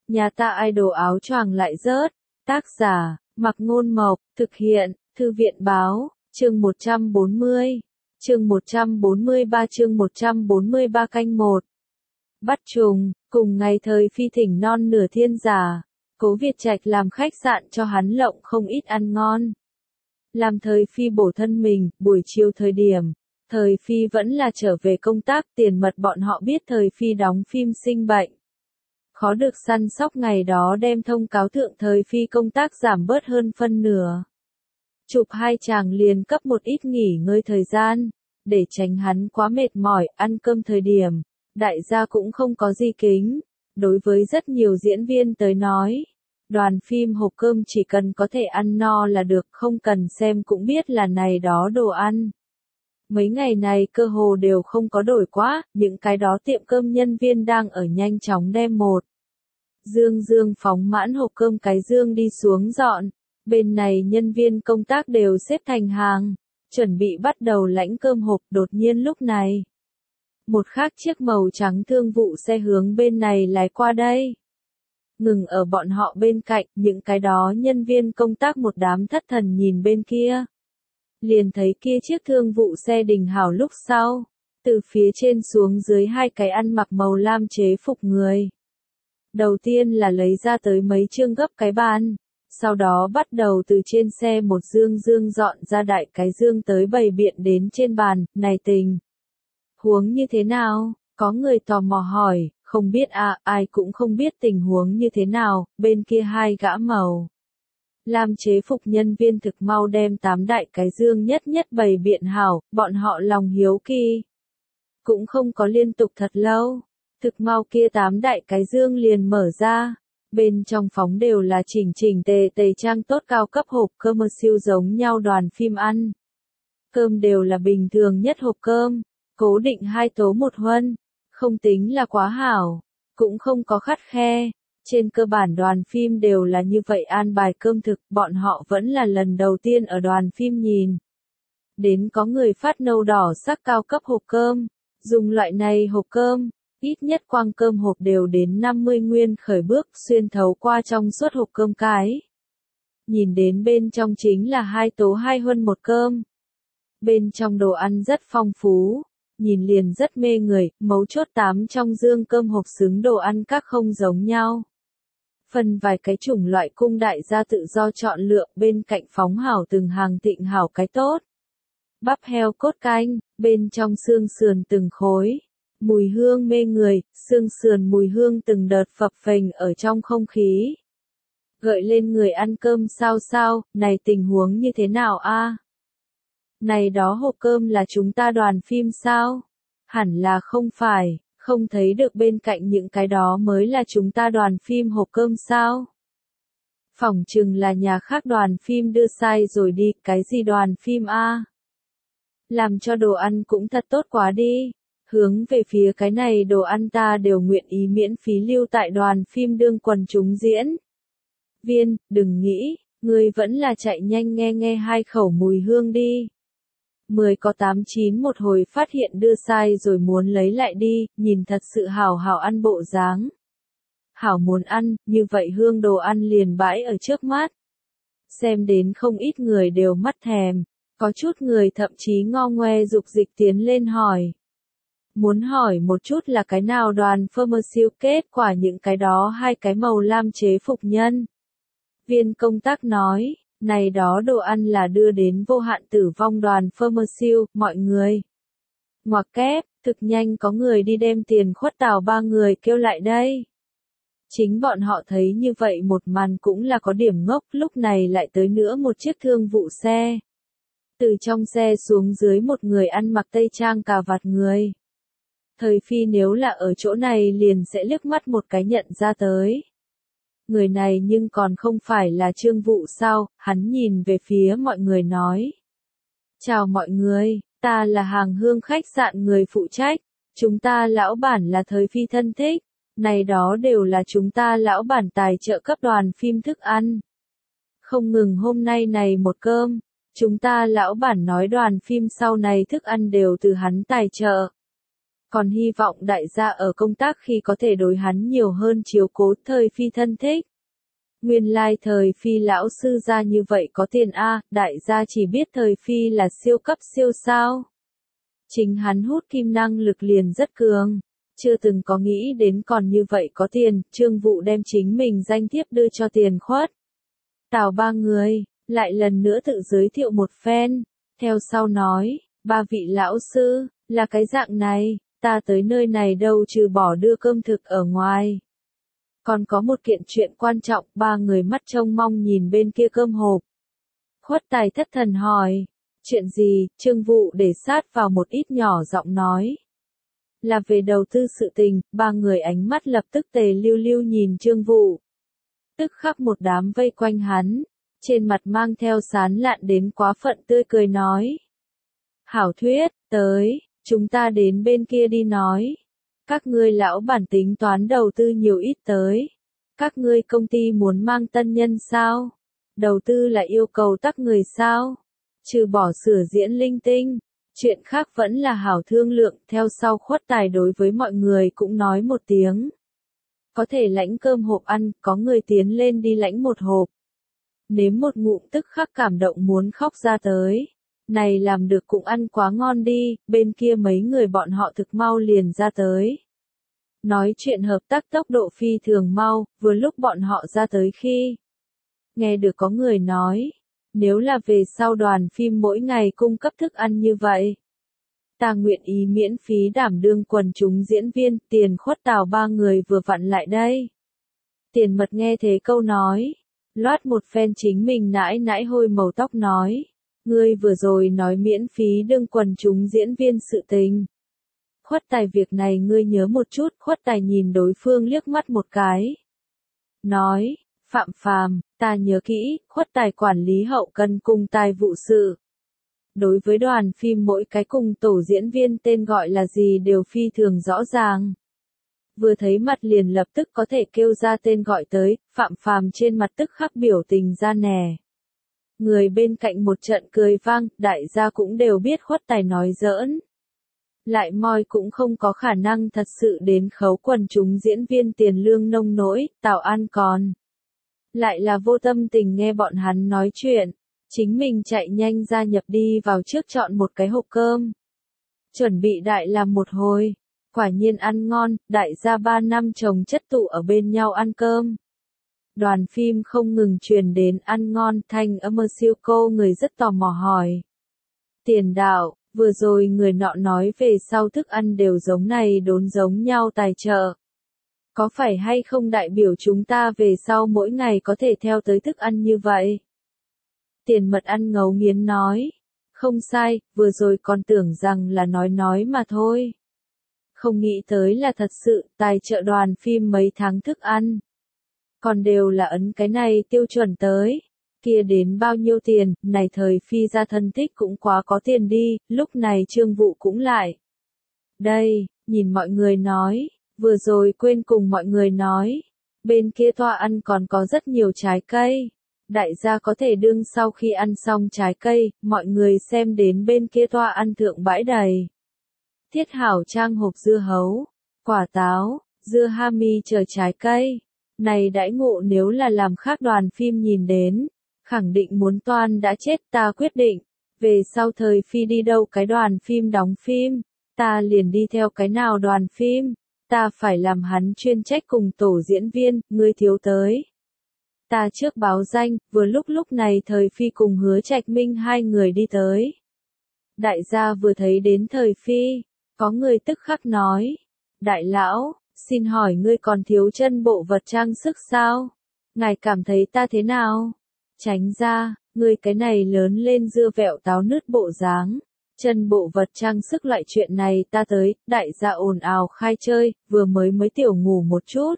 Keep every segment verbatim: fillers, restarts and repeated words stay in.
Nhà ta idol áo choàng lại rớt. Tác giả, Mặc Ngôn Mộc, thực hiện, Thư viện Báo, chương một trăm bốn mươi. Chương một trăm bốn mươi ba chương một trăm bốn mươi ba canh một. Bắt trùng, cùng ngày thời phi thỉnh non nửa thiên giả, Cố Việt Trạch làm khách sạn cho hắn lộng không ít ăn ngon. Làm thời phi bổ thân mình, buổi chiều thời điểm, thời phi vẫn là trở về công tác, tiền mật bọn họ biết thời phi đóng phim sinh bệnh. Khó được săn sóc ngày đó đem thông cáo thượng thời phi công tác giảm bớt hơn phân nửa. Chụp hai chàng liền cấp một ít nghỉ ngơi thời gian, để tránh hắn quá mệt mỏi, ăn cơm thời điểm, đại gia cũng không có gì kính. Đối với rất nhiều diễn viên tới nói, đoàn phim hộp cơm chỉ cần có thể ăn no là được, không cần xem cũng biết là này đó đồ ăn. Mấy ngày này cơ hồ đều không có đổi quá, những cái đó tiệm cơm nhân viên đang ở nhanh chóng đem một dương dương phóng mãn hộp cơm cái dương đi xuống dọn. Bên này nhân viên công tác đều xếp thành hàng, chuẩn bị bắt đầu lãnh cơm hộp. Đột nhiên lúc này, một khác chiếc màu trắng thương vụ xe hướng bên này lái qua đây. Ngừng ở bọn họ bên cạnh, những cái đó nhân viên công tác một đám thất thần nhìn bên kia. Liền thấy kia chiếc thương vụ xe đình hảo lúc sau, từ phía trên xuống dưới hai cái ăn mặc màu lam chế phục người. Đầu tiên là lấy ra tới mấy chương gấp cái bàn, sau đó bắt đầu từ trên xe một dương dương dọn ra đại cái dương tới bày biện đến trên bàn. Này tình huống như thế nào? Có người tò mò hỏi. Không biết à, ai cũng không biết tình huống như thế nào. Bên kia hai gã màu lam chế phục nhân viên thực mau đem tám đại cái dương nhất nhất bày biện hảo, bọn họ lòng hiếu kỳ cũng không có liên tục thật lâu. Thực mau kia tám đại cái dương liền mở ra, bên trong phóng đều là chỉnh chỉnh tề tề trang tốt cao cấp hộp cơm siêu giống nhau đoàn phim ăn. Cơm đều là bình thường nhất hộp cơm, cố định hai tố một huân, không tính là quá hảo, cũng không có khắt khe. Trên cơ bản đoàn phim đều là như vậy an bài cơm thực, bọn họ vẫn là lần đầu tiên ở đoàn phim nhìn đến có người phát nâu đỏ sắc cao cấp hộp cơm. Dùng loại này hộp cơm, ít nhất quang cơm hộp đều đến năm mươi nguyên khởi bước, xuyên thấu qua trong suốt hộp cơm cái. Nhìn đến bên trong chính là hai tố hai huân một cơm. Bên trong đồ ăn rất phong phú, nhìn liền rất mê người, mấu chốt tám trong dương cơm hộp xứng đồ ăn các không giống nhau. Phần vài cái chủng loại cung đại gia tự do chọn lựa, bên cạnh phóng hảo từng hàng thịnh hảo cái tốt. Bắp heo cốt canh, bên trong xương sườn từng khối. Mùi hương mê người, xương sườn mùi hương từng đợt phập phềnh ở trong không khí. Gợi lên người ăn cơm sao sao, này tình huống như thế nào a? Này đó hộp cơm là chúng ta đoàn phim sao? Hẳn là không phải, không thấy được bên cạnh những cái đó mới là chúng ta đoàn phim hộp cơm sao? Phỏng chừng là nhà khác đoàn phim đưa sai rồi đi, cái gì đoàn phim a? Làm cho đồ ăn cũng thật tốt quá đi. Hướng về phía cái này đồ ăn ta đều nguyện ý miễn phí lưu tại đoàn phim đương quần chúng diễn viên, đừng nghĩ, ngươi vẫn là chạy nhanh nghe nghe hai khẩu mùi hương đi. Mười có tám chín một hồi phát hiện đưa sai rồi muốn lấy lại đi, nhìn thật sự hảo hảo ăn bộ dáng. Hảo muốn ăn, như vậy hương đồ ăn liền bãi ở trước mắt. Xem đến không ít người đều mắt thèm, có chút người thậm chí ngo ngoe dục dịch tiến lên hỏi. Muốn hỏi một chút là cái nào đoàn phơm siêu, kết quả những cái đó hai cái màu lam chế phục nhân viên công tác nói, này đó đồ ăn là đưa đến vô hạn tử vong đoàn phơm siêu, mọi người. Ngoặc kép, thực nhanh có người đi đem tiền khuất tào ba người kêu lại đây. Chính bọn họ thấy như vậy một màn cũng là có điểm ngốc, lúc này lại tới nữa một chiếc thương vụ xe. Từ trong xe xuống dưới một người ăn mặc tây trang cà vạt người. Thời phi nếu là ở chỗ này liền sẽ liếc mắt một cái nhận ra tới. Người này nhưng còn không phải là Trương Vụ sao, hắn nhìn về phía mọi người nói. Chào mọi người, ta là hàng hương khách sạn người phụ trách, chúng ta lão bản là thời phi thân thích, này đó đều là chúng ta lão bản tài trợ cấp đoàn phim thức ăn. Không ngừng hôm nay này một cơm, chúng ta lão bản nói đoàn phim sau này thức ăn đều từ hắn tài trợ. Còn hy vọng đại gia ở công tác khi có thể đối hắn nhiều hơn chiếu cố thời phi thân thích. Nguyên lai thời phi lão sư gia như vậy có tiền a, đại gia chỉ biết thời phi là siêu cấp siêu sao. Chính hắn hút kim năng lực liền rất cường, chưa từng có nghĩ đến còn như vậy có tiền, Trương Vụ đem chính mình danh thiếp đưa cho Tiền Khuất. Tào ba người, lại lần nữa tự giới thiệu một phen, theo sau nói, ba vị lão sư, là cái dạng này, ta tới nơi này đâu trừ bỏ đưa cơm thực ở ngoài. Còn có một kiện chuyện quan trọng, ba người mắt trông mong nhìn bên kia cơm hộp. Khuất Tài thất thần hỏi, chuyện gì, Trương Vụ để sát vào một ít nhỏ giọng nói. Là về đầu tư sự tình, ba người ánh mắt lập tức tề lưu lưu nhìn Trương Vụ. Tức khắc một đám vây quanh hắn, trên mặt mang theo sán lạn đến quá phận tươi cười nói. Hảo thuyết, tới, chúng ta đến bên kia đi nói. Các ngươi lão bản tính toán đầu tư nhiều ít tới. Các ngươi công ty muốn mang tân nhân sao? Đầu tư là yêu cầu tắc người sao? Trừ bỏ sửa diễn linh tinh. Chuyện khác vẫn là hảo thương lượng, theo sau Khuất Tài đối với mọi người cũng nói một tiếng. Có thể lãnh cơm hộp ăn, có người tiến lên đi lãnh một hộp. Nếm một ngụm tức khắc cảm động muốn khóc ra tới. Này làm được cũng ăn quá ngon đi, bên kia mấy người bọn họ thực mau liền ra tới. Nói chuyện hợp tác tốc độ phi thường mau, vừa lúc bọn họ ra tới khi. Nghe được có người nói, nếu là về sau đoàn phim mỗi ngày cung cấp thức ăn như vậy. Ta nguyện ý miễn phí đảm đương quần chúng diễn viên, Tiền Khuất Tào ba người vừa vặn lại đây. Tiền Mật nghe thế câu nói, loát một phen chính mình nãi nãi hôi màu tóc nói. Ngươi vừa rồi nói miễn phí đương quần chúng diễn viên sự tình. Khuất Tài việc này ngươi nhớ một chút, Khuất Tài nhìn đối phương liếc mắt một cái. Nói, Phạm Phàm, ta nhớ kỹ, Khuất Tài quản lý hậu cần cùng tài vụ sự. Đối với đoàn phim mỗi cái cùng tổ diễn viên tên gọi là gì đều phi thường rõ ràng. Vừa thấy mặt liền lập tức có thể kêu ra tên gọi tới, Phạm Phàm trên mặt tức khắc biểu tình ra nè. Người bên cạnh một trận cười vang, đại gia cũng đều biết Khuất Tài nói giỡn. Lại moi cũng không có khả năng thật sự đến khấu quần chúng diễn viên tiền lương nông nỗi, Tào An còn. Lại là vô tâm tình nghe bọn hắn nói chuyện, chính mình chạy nhanh gia nhập đi vào trước chọn một cái hộp cơm. Chuẩn bị đại làm một hồi, quả nhiên ăn ngon, đại gia ba năm chồng chất tụ ở bên nhau ăn cơm. Đoàn phim không ngừng truyền đến ăn ngon thanh âm siêu cô người rất tò mò hỏi. Tiền đạo, vừa rồi người nọ nói về sau thức ăn đều giống này đốn giống nhau tài trợ. Có phải hay không đại biểu chúng ta về sau mỗi ngày có thể theo tới thức ăn như vậy? Tiền Mật ăn ngấu nghiến nói. Không sai, vừa rồi còn tưởng rằng là nói nói mà thôi. Không nghĩ tới là thật sự, tài trợ đoàn phim mấy tháng thức ăn. Còn đều là ấn cái này tiêu chuẩn tới. Kia đến bao nhiêu tiền, này thời phi ra thân thích cũng quá có tiền đi, lúc này Trương Vụ cũng lại. Đây, nhìn mọi người nói, vừa rồi quên cùng mọi người nói, bên kia toa ăn còn có rất nhiều trái cây. Đại gia có thể đương sau khi ăn xong trái cây, mọi người xem đến bên kia toa ăn thượng bãi đầy. Thiết hảo trang hộp dưa hấu, quả táo, dưa hami chờ trái cây. Này đãi ngộ nếu là làm khác đoàn phim nhìn đến, khẳng định muốn toan đã chết. Ta quyết định, về sau thời phi đi đâu cái đoàn phim đóng phim, ta liền đi theo cái nào đoàn phim, ta phải làm hắn chuyên trách cùng tổ diễn viên, ngươi thiếu tới. Ta trước báo danh, vừa lúc lúc này thời phi cùng Hứa Trạch Minh hai người đi tới. Đại gia vừa thấy đến thời phi, có người tức khắc nói, đại lão, xin hỏi ngươi còn thiếu chân bộ vật trang sức sao? Ngài cảm thấy ta thế nào? Tránh ra, ngươi cái này lớn lên dưa vẹo táo nứt bộ dáng. Chân bộ vật trang sức loại chuyện này ta tới, đại gia ồn ào khai chơi, vừa mới mới tiểu ngủ một chút.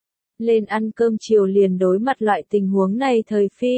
Lên ăn cơm chiều liền đối mặt loại tình huống này thời phi.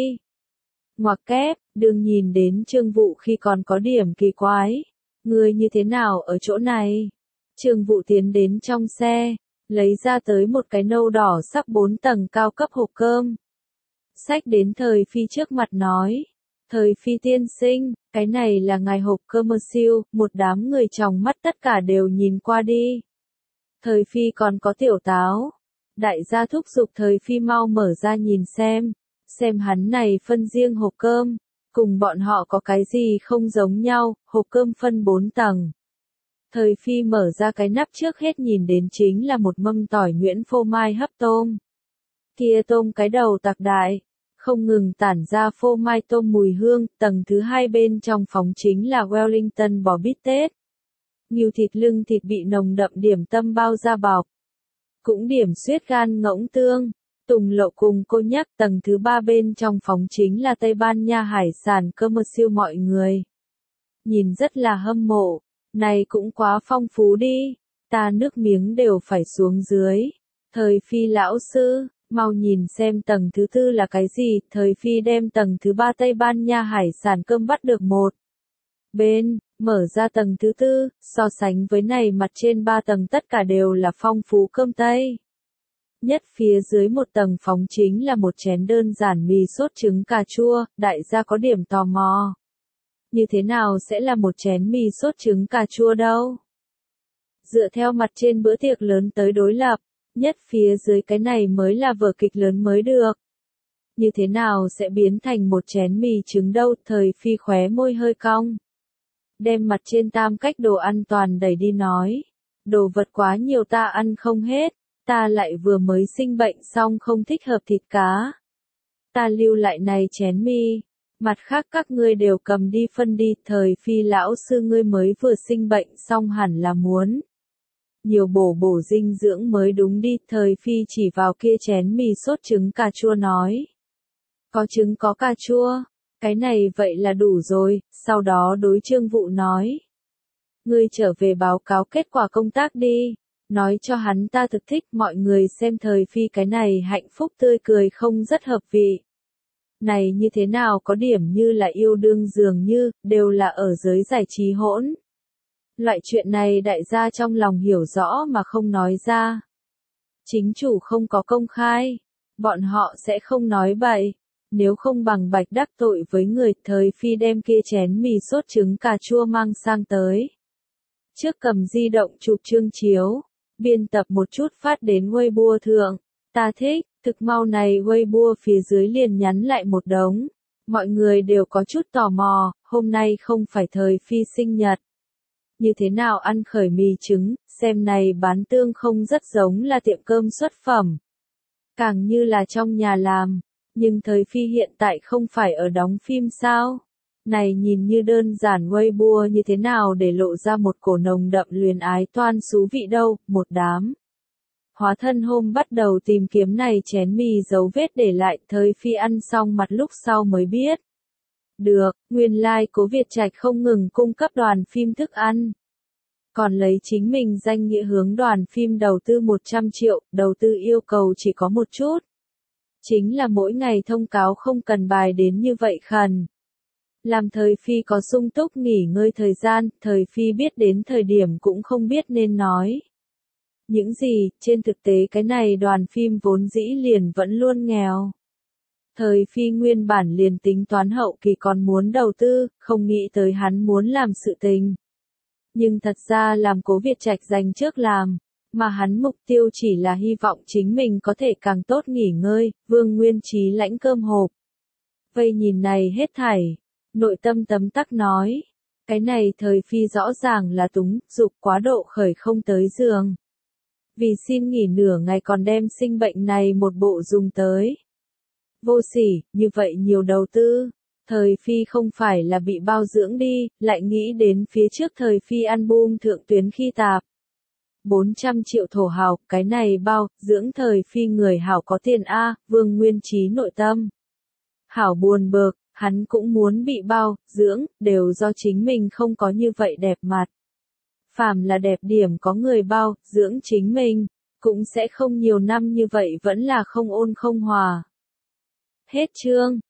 Ngoặc kép, đừng nhìn đến Trương Vụ khi còn có điểm kỳ quái. Ngươi như thế nào ở chỗ này? Trương Vụ tiến đến trong xe, lấy ra tới một cái nâu đỏ sắc bốn tầng cao cấp hộp cơm. Xách đến thời phi trước mặt nói. Thời Phi tiên sinh, cái này là ngài hộp cơm mơ siêu, một đám người trong mắt tất cả đều nhìn qua đi. Thời Phi còn có tiểu táo. Đại gia thúc giục Thời Phi mau mở ra nhìn xem, xem hắn này phân riêng hộp cơm, cùng bọn họ có cái gì không giống nhau, hộp cơm phân bốn tầng. Thời Phi mở ra cái nắp trước hết nhìn đến chính là một mâm tỏi nhuyễn phô mai hấp tôm. Kia tôm cái đầu tạc đại, không ngừng tản ra phô mai tôm mùi hương, tầng thứ hai bên trong phóng chính là Wellington bò bít tết. Ngưu thịt lưng thịt bị nồng đậm điểm tâm bao ra bọc. Cũng điểm xuyết gan ngỗng tương, tùng lậu cùng cô nhắc tầng thứ ba bên trong phóng chính là Tây Ban Nha hải sản commercial mọi người. Nhìn rất là hâm mộ, này cũng quá phong phú đi, ta nước miếng đều phải xuống dưới. Thời Phi lão sư, mau nhìn xem tầng thứ tư là cái gì, Thời Phi đem tầng thứ ba Tây Ban Nha hải sản cơm bắt được một. Bên, mở ra tầng thứ tư, so sánh với này mặt trên ba tầng tất cả đều là phong phú cơm Tây. Nhất phía dưới một tầng phóng chính là một chén đơn giản mì sốt trứng cà chua, đại gia có điểm tò mò. Như thế nào sẽ là một chén mì sốt trứng cà chua đâu? Dựa theo mặt trên bữa tiệc lớn tới đối lập, nhất phía dưới cái này mới là vở kịch lớn mới được. Như thế nào sẽ biến thành một chén mì trứng đâu? Thời Phi khóe môi hơi cong. Đem mặt trên tam cách đồ ăn toàn đẩy đi nói. Đồ vật quá nhiều ta ăn không hết, ta lại vừa mới sinh bệnh xong không thích hợp thịt cá. Ta lưu lại này chén mì, mặt khác các ngươi đều cầm đi phân đi. Thời Phi lão sư ngươi mới vừa sinh bệnh xong hẳn là muốn nhiều bổ bổ dinh dưỡng mới đúng đi. Thời Phi chỉ vào kia chén mì sốt trứng cà chua nói. Có trứng có cà chua, cái này vậy là đủ rồi. Sau đó đối Trương Vụ nói. Ngươi trở về báo cáo kết quả công tác đi, nói cho hắn ta thực thích. Mọi người xem Thời Phi cái này hạnh phúc tươi cười không rất hợp vị. Này như thế nào có điểm như là yêu đương dường như, đều là ở giới giải trí hỗn. Loại chuyện này đại gia trong lòng hiểu rõ mà không nói ra. Chính chủ không có công khai, bọn họ sẽ không nói bậy. Nếu không bằng bạch đắc tội với người. Thời Phi đem kia chén mì sốt trứng cà chua mang sang tới. Trước cầm di động chụp chương chiếu, biên tập một chút phát đến Weibo thượng. Ta thích, thực mau này Weibo phía dưới liền nhắn lại một đống. Mọi người đều có chút tò mò, hôm nay không phải Thời Phi sinh nhật. Như thế nào ăn khởi mì trứng, xem này bán tương không rất giống là tiệm cơm xuất phẩm. Càng như là trong nhà làm, nhưng Thời Phi hiện tại không phải ở đóng phim sao? Này nhìn như đơn giản Weibo như thế nào để lộ ra một cổ nồng đậm luyến ái toan xú vị đâu, một đám. Hóa thân hôm bắt đầu tìm kiếm này chén mì dấu vết để lại. Thời Phi ăn xong mặt lúc sau mới biết. Được, nguyên lai like Cố Việt Trạch không ngừng cung cấp đoàn phim thức ăn. Còn lấy chính mình danh nghĩa hướng đoàn phim đầu tư một trăm triệu, đầu tư yêu cầu chỉ có một chút. Chính là mỗi ngày thông cáo không cần bài đến như vậy khẩn. Làm Thời Phi có sung túc nghỉ ngơi thời gian, Thời Phi biết đến thời điểm cũng không biết nên nói. Những gì, trên thực tế cái này đoàn phim vốn dĩ liền vẫn luôn nghèo. Thời Phi nguyên bản liền tính toán hậu kỳ còn muốn đầu tư, không nghĩ tới hắn muốn làm sự tình. Nhưng thật ra làm Cố Việt Trạch dành trước làm, mà hắn mục tiêu chỉ là hy vọng chính mình có thể càng tốt nghỉ ngơi. Vương Nguyên Trí lãnh cơm hộp. Vây nhìn này hết thảy, nội tâm tấm tắc nói. Cái này Thời Phi rõ ràng là túng, dục quá độ khởi không tới giường. Vì xin nghỉ nửa ngày còn đem sinh bệnh này một bộ dùng tới. Vô sỉ, như vậy nhiều đầu tư. Thời Phi không phải là bị bao dưỡng đi, lại nghĩ đến phía trước Thời Phi album thượng tuyến khi tạp. bốn trăm triệu thổ hào, cái này bao, dưỡng Thời Phi người hảo có tiền A, Vương Nguyên Trí nội tâm. Hảo buồn bực, hắn cũng muốn bị bao, dưỡng, đều do chính mình không có như vậy đẹp mặt. Phàm là đẹp điểm có người bao, dưỡng chính mình, cũng sẽ không nhiều năm như vậy vẫn là không ôn không hòa. Hết chương.